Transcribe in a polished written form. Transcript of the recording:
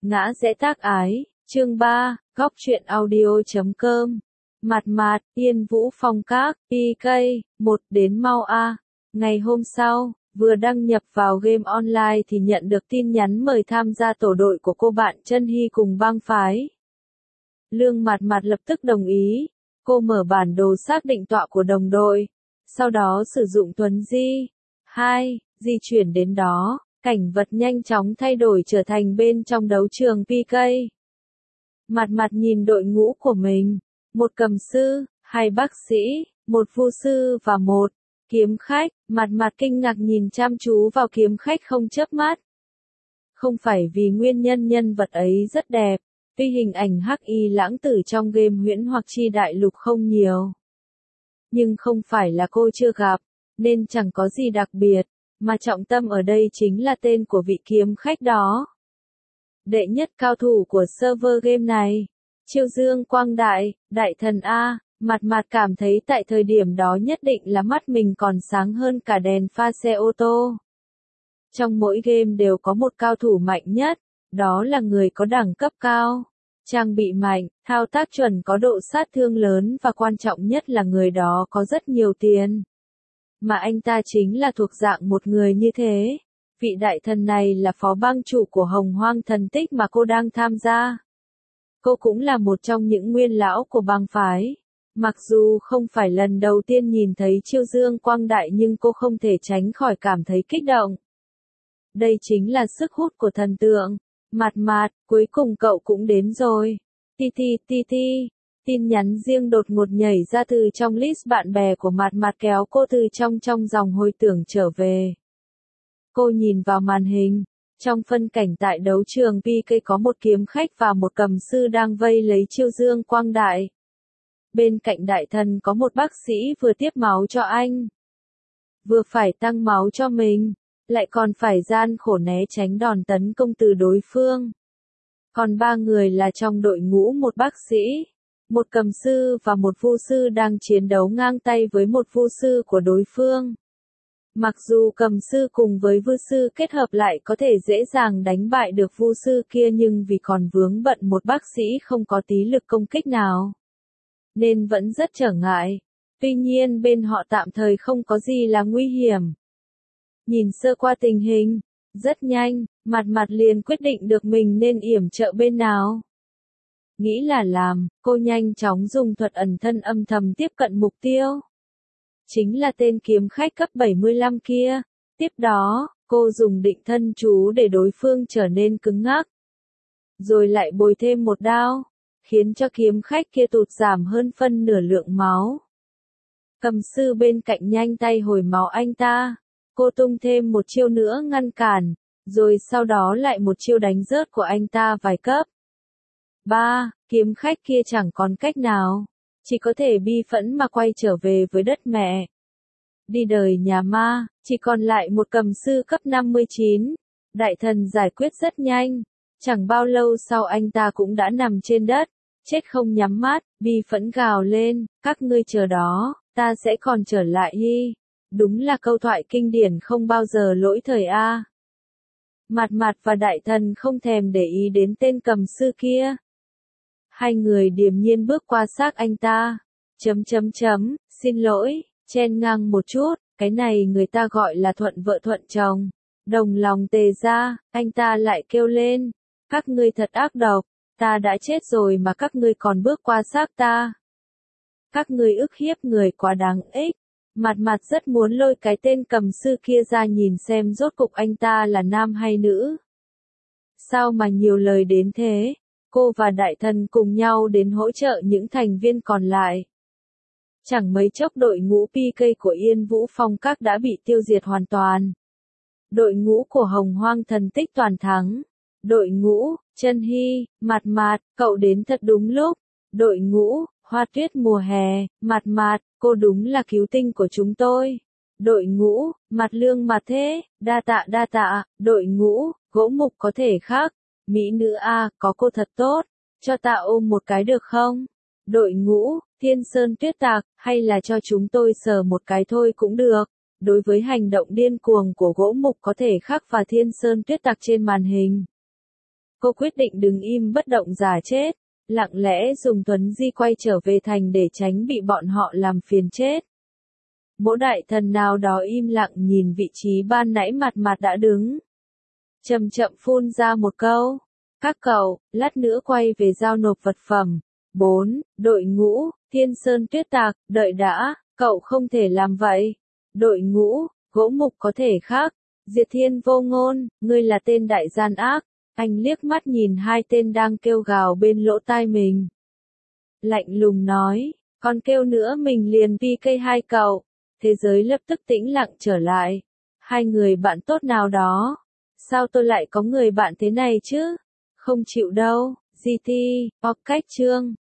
Ngã rẽ tác ái, chương 3, góc truyện audio.com. Mạt, Yên Vũ Phong Các, PK, 1 đến mau a. Ngày hôm sau, vừa đăng nhập vào game online thì nhận được tin nhắn mời tham gia tổ đội của cô bạn Chân Hy cùng bang phái. Lương Mạt lập tức đồng ý, cô mở bản đồ xác định tọa của đồng đội, sau đó sử dụng Tuấn Di 2, di chuyển đến đó. Cảnh vật nhanh chóng thay đổi trở thành bên trong đấu trường PK. Mạt nhìn đội ngũ của mình, một cầm sư, hai bác sĩ, một vu sư và một kiếm khách. Mạt kinh ngạc nhìn chăm chú vào kiếm khách không chớp mắt. Không phải vì nguyên nhân vật ấy rất đẹp, tuy hình ảnh hắc y lãng tử trong game Huyễn Hoặc Chi Đại Lục không nhiều. Nhưng không phải là cô chưa gặp, nên chẳng có gì đặc biệt. Mà trọng tâm ở đây chính là tên của vị kiếm khách đó. Đệ nhất cao thủ của server game này, Chiêu Dương Quang Đại, Đại Thần A. Mạt cảm thấy tại thời điểm đó nhất định là mắt mình còn sáng hơn cả đèn pha xe ô tô. Trong mỗi game đều có một cao thủ mạnh nhất, đó là người có đẳng cấp cao, trang bị mạnh, thao tác chuẩn, có độ sát thương lớn và quan trọng nhất là người đó có rất nhiều tiền. Mà anh ta chính là thuộc dạng một người như thế. Vị đại thần này là phó bang chủ của Hồng Hoang Thần Tích mà cô đang tham gia. Cô cũng là một trong những nguyên lão của bang phái. Mặc dù không phải lần đầu tiên nhìn thấy Chiêu Dương Quang Đại nhưng cô không thể tránh khỏi cảm thấy kích động. Đây chính là sức hút của thần tượng. Mạt, cuối cùng cậu cũng đến rồi. Ti. Tin nhắn riêng đột ngột nhảy ra từ trong list bạn bè của Mạt kéo cô từ trong dòng hồi tưởng trở về. Cô nhìn vào màn hình, trong phân cảnh tại đấu trường PK có một kiếm khách và một cầm sư đang vây lấy Chiêu Dương Quang Đại. Bên cạnh đại thần có một bác sĩ vừa tiếp máu cho anh, vừa phải tăng máu cho mình, lại còn phải gian khổ né tránh đòn tấn công từ đối phương. Còn ba người là trong đội ngũ một bác sĩ, một cầm sư và một vu sư đang chiến đấu ngang tay với một vu sư của đối phương. Mặc dù cầm sư cùng với vu sư kết hợp lại có thể dễ dàng đánh bại được vu sư kia nhưng vì còn vướng bận một bác sĩ không có tí lực công kích nào, nên vẫn rất trở ngại. Tuy nhiên bên họ tạm thời không có gì là nguy hiểm. Nhìn sơ qua tình hình, rất nhanh, Mạt liền quyết định được mình nên yểm trợ bên nào. Nghĩ là làm, cô nhanh chóng dùng thuật ẩn thân âm thầm tiếp cận mục tiêu. Chính là tên kiếm khách cấp 75 kia. Tiếp đó, cô dùng định thân chú để đối phương trở nên cứng ngắc. Rồi lại bồi thêm một đao, khiến cho kiếm khách kia tụt giảm hơn phân nửa lượng máu. Cầm sư bên cạnh nhanh tay hồi máu anh ta. Cô tung thêm một chiêu nữa ngăn cản, rồi sau đó lại một chiêu đánh rớt của anh ta vài cấp. 3. Kiếm khách kia chẳng còn cách nào, chỉ có thể bi phẫn mà quay trở về với đất mẹ. Đi đời nhà ma, chỉ còn lại một cầm sư cấp 59. Đại thần giải quyết rất nhanh, chẳng bao lâu sau anh ta cũng đã nằm trên đất, chết không nhắm mắt, bi phẫn gào lên, các ngươi chờ đó, ta sẽ còn trở lại hi. Đúng là câu thoại kinh điển không bao giờ lỗi thời a. Mạt và đại thần không thèm để ý đến tên cầm sư kia. Hai người điềm nhiên bước qua xác anh ta. Xin lỗi, chen ngang một chút, cái này người ta gọi là thuận vợ thuận chồng. Đồng lòng tề ra, anh ta lại kêu lên. Các ngươi thật ác độc, ta đã chết rồi mà các ngươi còn bước qua xác ta. Các ngươi ức hiếp người quá đáng ích. Mạt rất muốn lôi cái tên cầm sư kia ra nhìn xem rốt cục anh ta là nam hay nữ. Sao mà nhiều lời đến thế? Cô và đại thần cùng nhau đến hỗ trợ những thành viên còn lại. Chẳng mấy chốc đội ngũ PK của Yên Vũ Phong Các đã bị tiêu diệt hoàn toàn. Đội ngũ của Hồng Hoang Thần Tích toàn thắng. Đội ngũ, Chân Hy, Mạt, cậu đến thật đúng lúc. Đội ngũ, Hoa Tuyết Mùa Hè, Mạt, cô đúng là cứu tinh của chúng tôi. Đội ngũ, Lương thế, đa tạ. Đội ngũ, Gỗ Mục có thể khác. Mỹ nữ A, có cô thật tốt, cho ta ôm một cái được không? Đội ngũ, Thiên Sơn Tuyết Tạc, hay là cho chúng tôi sờ một cái thôi cũng được. Đối với hành động điên cuồng của Gỗ Mục có thể khắc và Thiên Sơn Tuyết Tạc trên màn hình, cô quyết định đứng im bất động giả chết, lặng lẽ dùng Tuấn Di quay trở về thành để tránh bị bọn họ làm phiền chết. Mỗ đại thần nào đó im lặng nhìn vị trí ban nãy mặt mặt đã đứng. Chậm chậm phun ra một câu. Các cậu, lát nữa quay về giao nộp vật phẩm. 4. Đội ngũ, Thiên Sơn Tuyết Tạc, đợi đã, cậu không thể làm vậy. Đội ngũ, gỗ mục có thể khác. Diệt Thiên Vô Ngôn, ngươi là tên đại gian ác. Anh liếc mắt nhìn hai tên đang kêu gào bên lỗ tai mình. Lạnh lùng nói, còn kêu nữa mình liền PK hai cậu. Thế giới lập tức tĩnh lặng trở lại. Hai người bạn tốt nào đó. Sao tôi lại có người bạn thế này chứ? Không chịu đâu. GT, cách chương.